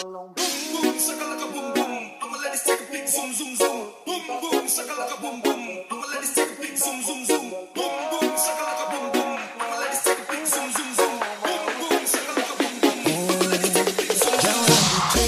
boom, shakalaka boom boom. I'ma let it take a big zoom zoom zoom. Boom boom, shakalaka boom boom. I'ma let it take a big zoom zoom zoom. Boom boom, shakalaka boom boom. I'ma let it take a big zoom zoom zoom. Boom boom, shakalaka boom boom. I'ma let it take a big zoom zoom zoom.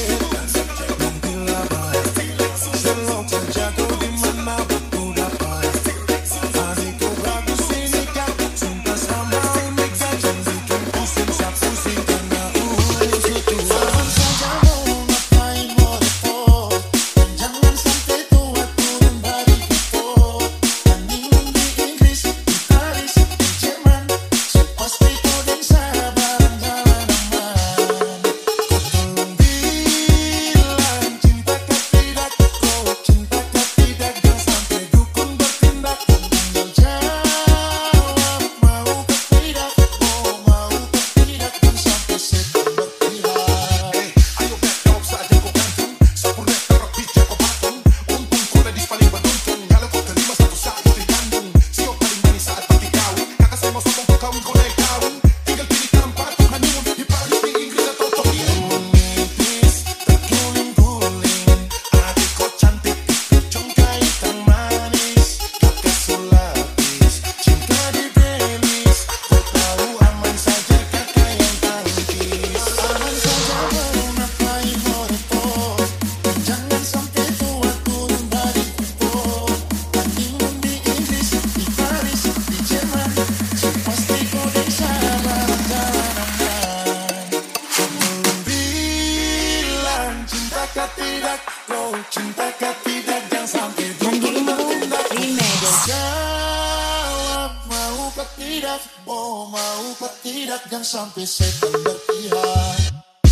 Oh mau apa tidak, jangan sampai setan berpihak.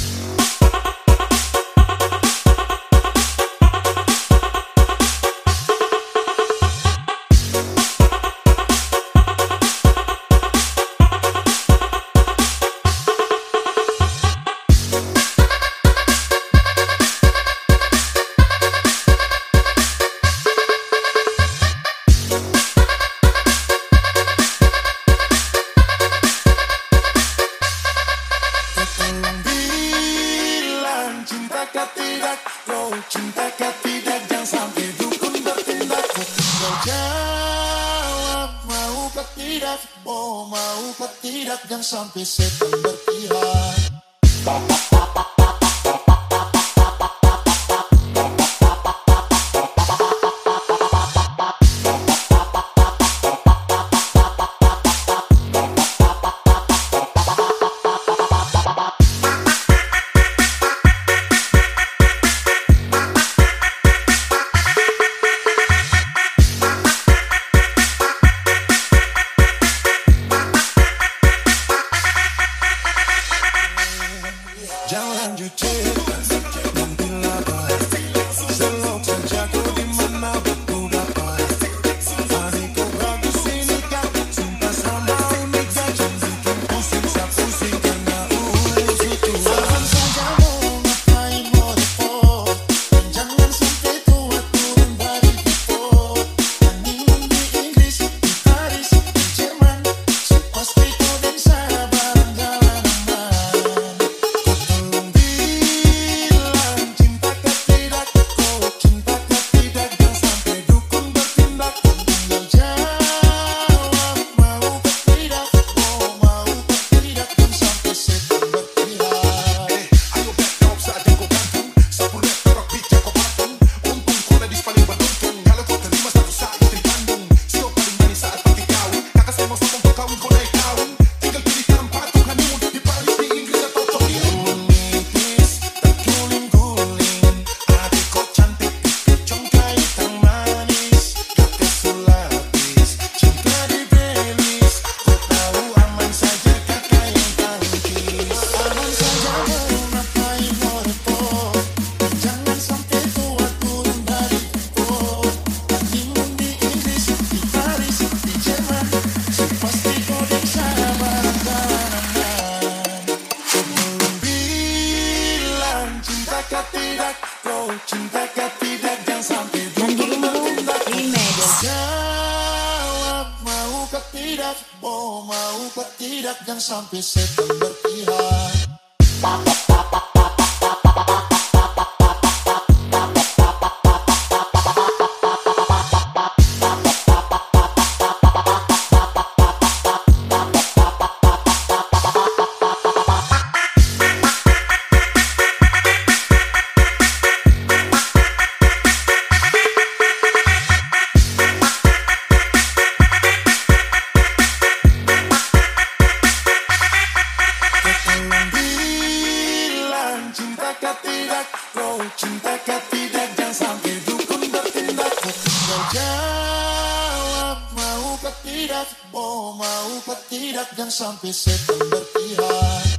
Tidak, kau cintakah tidak, jangan sampai dukun bertindak. Kau tinggal jawab, maukah tidak? Oh maukah tidak, jangan sampai setan berpihak. Jangan lanjut cerita, nanti lapar. Selalu saja kau di mana aku dapat. Adikku ragu sini kau, sumpah sama unik saja. Bikin pusing, saya pusing karena itu. Jangan saja mau ngapain mau repot. Jangan sampai tua turun dari depot. Honeymoon di Inggris, di Paris, di Jerman. Pasti kau dan saya bareng jalan aman. Tidak, kau cintakah tidak, jangan sampai dukun bertindak. Jawab maukah tidak, oh maukah tidak, jangan sampai setan berpihak. cintakah tidak, kau cintakah tidak, jangan sampai dukun bertindak. Kau tinggal jawab, maukah tidak, oh maukah tidak, jangan sampai setan berpihak.